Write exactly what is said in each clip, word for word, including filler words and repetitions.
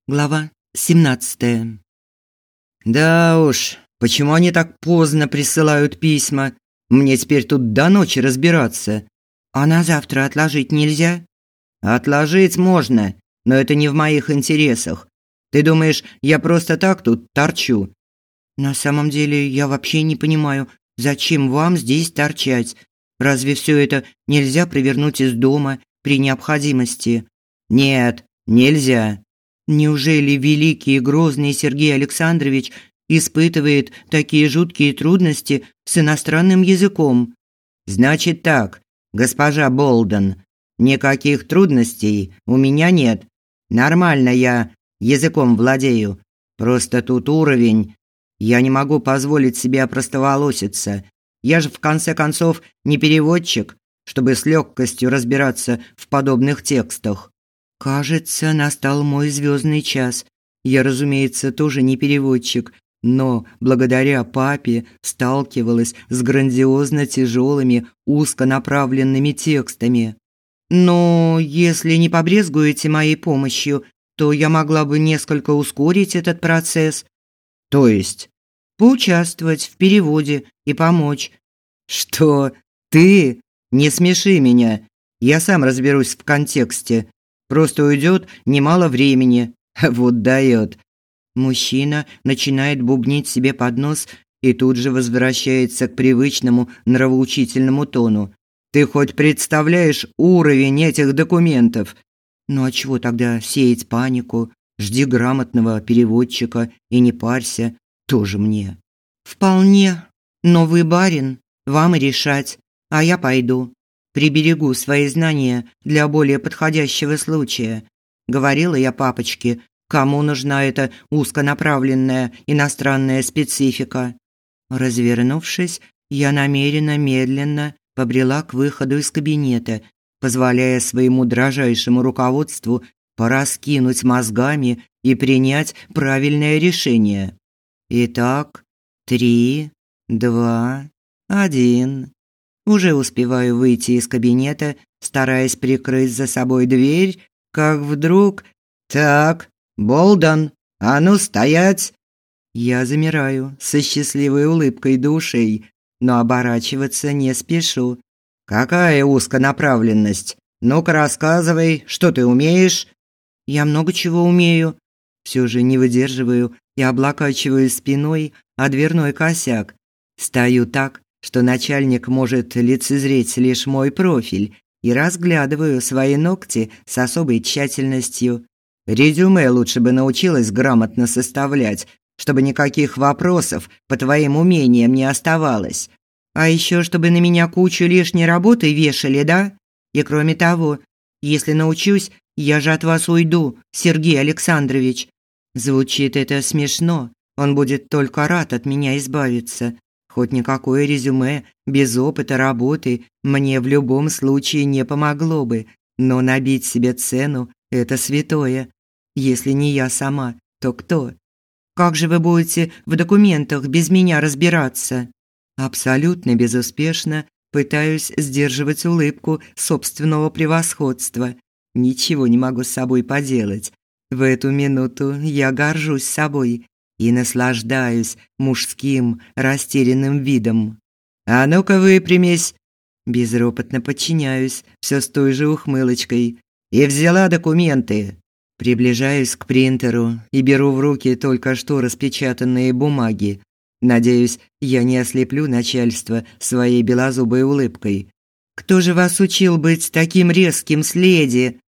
Глава семнадцатая. Да уж, почему они так поздно присылают письма? Мне теперь тут до ночи разбираться. А на завтра отложить нельзя? Отложить можно, но это не в моих интересах. Ты думаешь, я просто так тут торчу? На самом деле, я вообще не понимаю, зачем вам здесь торчать? Разве все это нельзя провернуть из дома при необходимости? Нет, нельзя. Неужели великий и грозный Сергей Александрович испытывает такие жуткие трудности с иностранным языком? Значит так, госпожа Болден, никаких трудностей у меня нет. Нормально я языком владею. Просто тут уровень. Я не могу позволить себе опростоволоситься. Я же в конце концов не переводчик, чтобы с легкостью разбираться в подобных текстах. Кажется, настал мой звездный час. Я, разумеется, тоже не переводчик, но благодаря папе сталкивалась с грандиозно тяжелыми, узконаправленными текстами. Но если не побрезгуете моей помощью, то я могла бы несколько ускорить этот процесс. То есть поучаствовать в переводе и помочь. Что? Ты? Не смеши меня. Я сам разберусь в контексте. Просто уйдет немало времени. Вот дает. Мужчина начинает бубнить себе под нос и тут же возвращается к привычному нравоучительному тону. Ты хоть представляешь уровень этих документов? Ну а чего тогда сеять панику? Жди грамотного переводчика и не парься, тоже мне. Вполне. Но вы барин, вам и решать, а я пойду. Приберегу свои знания для более подходящего случая. Говорила я папочке, кому нужна эта узконаправленная иностранная специфика. Развернувшись, я намеренно медленно побрела к выходу из кабинета, позволяя своему дрожайшему руководству пораскинуть мозгами и принять правильное решение. Итак, три, два, один. Уже успеваю выйти из кабинета, стараясь прикрыть за собой дверь, как вдруг... Так, Болден, а ну стоять! Я замираю со счастливой улыбкой до ушей, но оборачиваться не спешу. Какая узконаправленность? Ну-ка рассказывай, что ты умеешь? Я много чего умею. Все же не выдерживаю и облокачиваюсь спиной о дверной косяк. Стою так, что начальник может лицезреть лишь мой профиль, и разглядываю свои ногти с особой тщательностью. Резюме лучше бы научилась грамотно составлять, чтобы никаких вопросов по твоим умениям не оставалось. А еще чтобы на меня кучу лишней работы вешали, да? И кроме того, если научусь, я же от вас уйду, Сергей Александрович. Звучит это смешно. Он будет только рад от меня избавиться. Хоть никакое резюме без опыта работы мне в любом случае не помогло бы, но набить себе цену – это святое. Если не я сама, то кто? Как же вы будете в документах без меня разбираться? Абсолютно безуспешно пытаюсь сдерживать улыбку собственного превосходства. Ничего не могу с собой поделать. В эту минуту я горжусь собой и наслаждаюсь мужским растерянным видом. А ну-ка выпрямись. Безропотно подчиняюсь, все с той же ухмылочкой. И взяла документы. Приближаюсь к принтеру и беру в руки только что распечатанные бумаги. Надеюсь, я не ослеплю начальство своей белозубой улыбкой. Кто же вас учил быть таким резким с леди?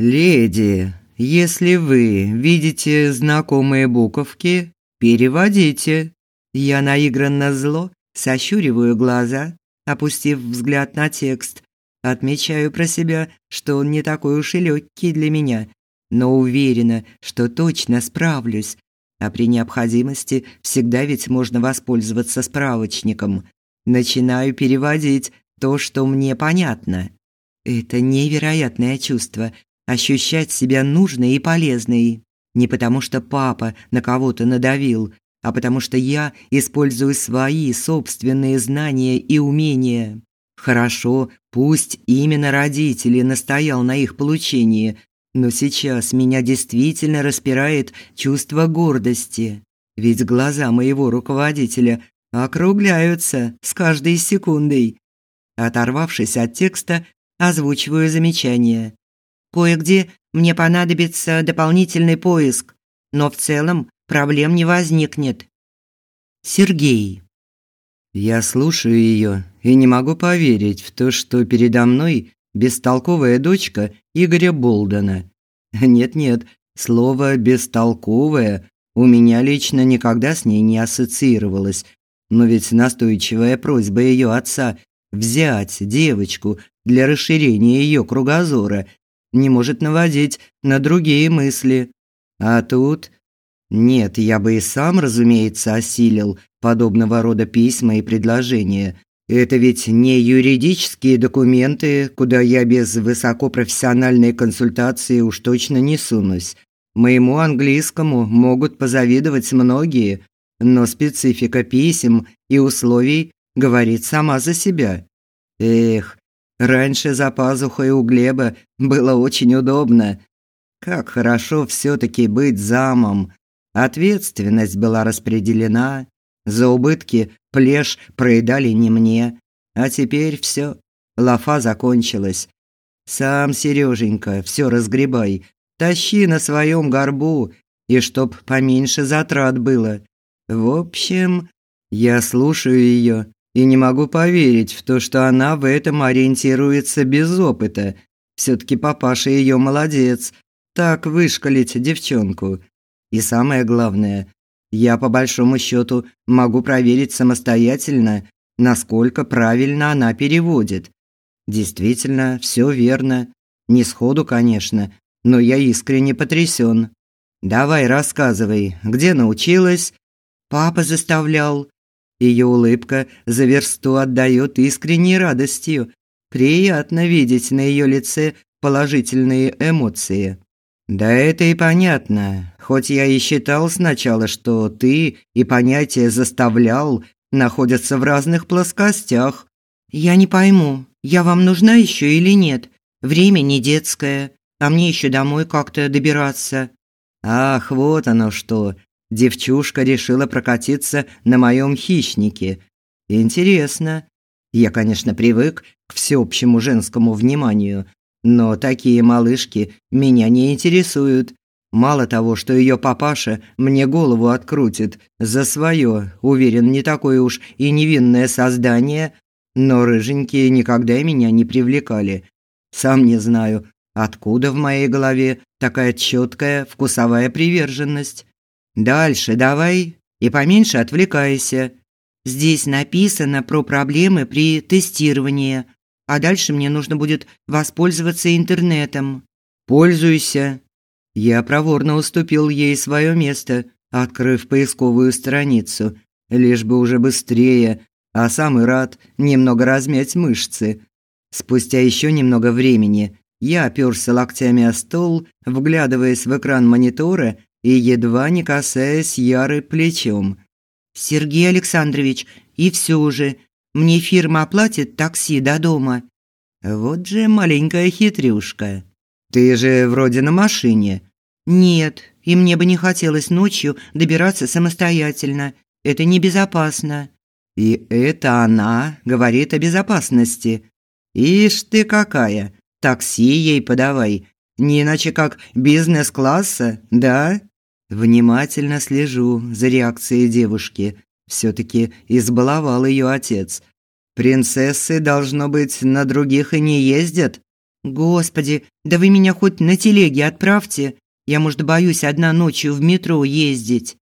Леди, если вы видите знакомые буковки, переводите. Я наигранно зло сощуриваю глаза, опустив взгляд на текст. Отмечаю про себя, что он не такой уж и легкий для меня, но уверена, что точно справлюсь. А при необходимости всегда ведь можно воспользоваться справочником. Начинаю переводить то, что мне понятно. Это невероятное чувство – ощущать себя нужной и полезной. Не потому что папа на кого-то надавил, а потому что я использую свои собственные знания и умения. Хорошо, пусть именно родители настоял на их получении, Но сейчас меня действительно распирает чувство гордости. Ведь глаза моего руководителя округляются с каждой секундой. Оторвавшись от текста, озвучиваю замечание. Кое-где мне понадобится дополнительный поиск, но в целом проблем не возникнет. Сергей. Я слушаю ее и не могу поверить в то, что передо мной бестолковая дочка Игоря Болдена. Нет-нет, слово «бестолковая» у меня лично никогда с ней не ассоциировалось, но ведь настойчивая просьба ее отца взять девочку для расширения ее кругозора не может наводить на другие мысли. А тут... Нет, я бы и сам, разумеется, осилил подобного рода письма и предложения. Это ведь не юридические документы, куда я без высокопрофессиональной консультации уж точно не сунусь. Моему английскому могут позавидовать многие, но специфика писем и условий говорит сама за себя. Эх, раньше за пазухой у Глеба было очень удобно. Как хорошо все-таки быть замом. Ответственность была распределена. За убытки плешь проедали не мне. А теперь все, лафа закончилась. Сам, Сереженька, все разгребай. Тащи на своем горбу, и чтоб поменьше затрат было. В общем, я слушаю ее и не могу поверить в то, что она в этом ориентируется без опыта. Все-таки папаша ее молодец. Так вышкалить девчонку. И самое главное, я по большому счету могу проверить самостоятельно, насколько правильно она переводит. Действительно, все верно. Не сходу, конечно, но я искренне потрясен. Давай, рассказывай, где научилась? Папа заставлял. Ее улыбка за версту отдает искренней радостью. Приятно видеть на ее лице положительные эмоции. Да это и понятно. Хоть я и считал сначала, что ты и понятие «заставлял» находятся в разных плоскостях. Я не пойму, я вам нужна еще или нет? Время не детское, а мне еще домой как-то добираться. Ах, вот оно что. Девчушка решила прокатиться на моем хищнике. Интересно. Я, конечно, привык к всеобщему женскому вниманию, но такие малышки меня не интересуют. Мало того, что ее папаша мне голову открутит за свое, уверен, не такое уж и невинное создание, но рыженькие никогда меня не привлекали. Сам не знаю, откуда в моей голове такая четкая вкусовая приверженность. Дальше давай и поменьше отвлекайся. Здесь написано про проблемы при тестировании, а дальше мне нужно будет воспользоваться интернетом. Пользуйся. Я проворно уступил ей свое место, открыв поисковую страницу, лишь бы уже быстрее, а сам и рад немного размять мышцы. Спустя еще немного времени я оперся локтями о стол, вглядываясь в экран монитора и едва не касаясь Яры плечом. «Сергей Александрович, и все же, мне фирма оплатит такси до дома». Вот же маленькая хитрюшка. «Ты же вроде на машине». «Нет, и мне бы не хотелось ночью добираться самостоятельно. Это небезопасно». «И это она говорит о безопасности. Ишь ты какая, такси ей подавай, не иначе как бизнес-класса, да?» Внимательно слежу за реакцией девушки. Все-таки избаловал ее отец. Принцессы, должно быть, на других и не ездят. Господи, да вы меня хоть на телеге отправьте. Я, может, боюсь одна ночью в метро ездить.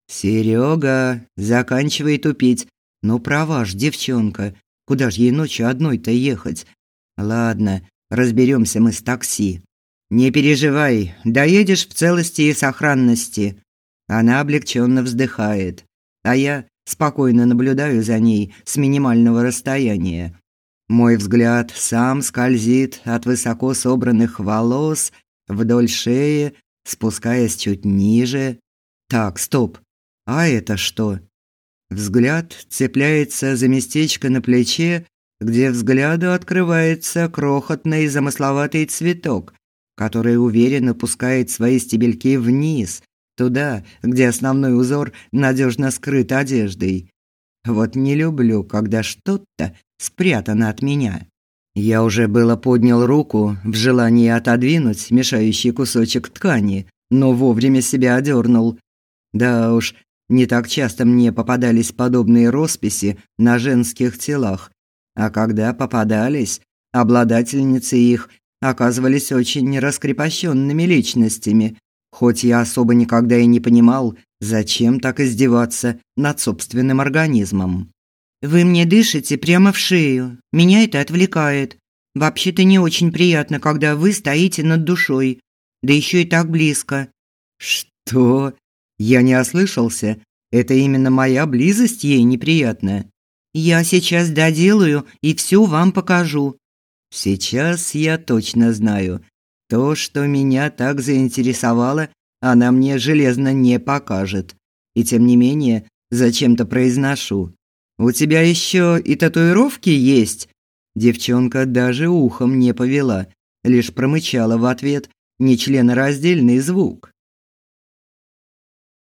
Серега, заканчивай тупить. Ну, права ж девчонка. Куда ж ей ночью одной-то ехать? Ладно, разберемся мы с такси. Не переживай, доедешь в целости и сохранности. Она облегченно вздыхает, а я спокойно наблюдаю за ней с минимального расстояния. Мой взгляд сам скользит от высоко собранных волос вдоль шеи, спускаясь чуть ниже. Так, стоп. А это что? Взгляд цепляется за местечко на плече, где взгляду открывается крохотный замысловатый цветок. которая уверенно пускает свои стебельки вниз, туда, где основной узор надежно скрыт одеждой. Вот не люблю, когда что-то спрятано от меня. Я уже было поднял руку в желании отодвинуть мешающий кусочек ткани, но вовремя себя одернул. Да уж, не так часто мне попадались подобные росписи на женских телах, а когда попадались, обладательницы их оказывались очень раскрепощенными личностями, хоть я особо никогда и не понимал, зачем так издеваться над собственным организмом. Вы мне дышите прямо в шею. Меня это отвлекает. Вообще-то не очень приятно, когда вы стоите над душой, да еще и так близко. Что? Я не ослышался. Это именно моя близость ей неприятна. Я сейчас доделаю и все вам покажу. Сейчас я точно знаю. То, что меня так заинтересовало, она мне железно не покажет. И тем не менее, зачем-то произношу. У тебя еще и татуировки есть? Девчонка даже ухом не повела, лишь промычала в ответ нечленораздельный звук.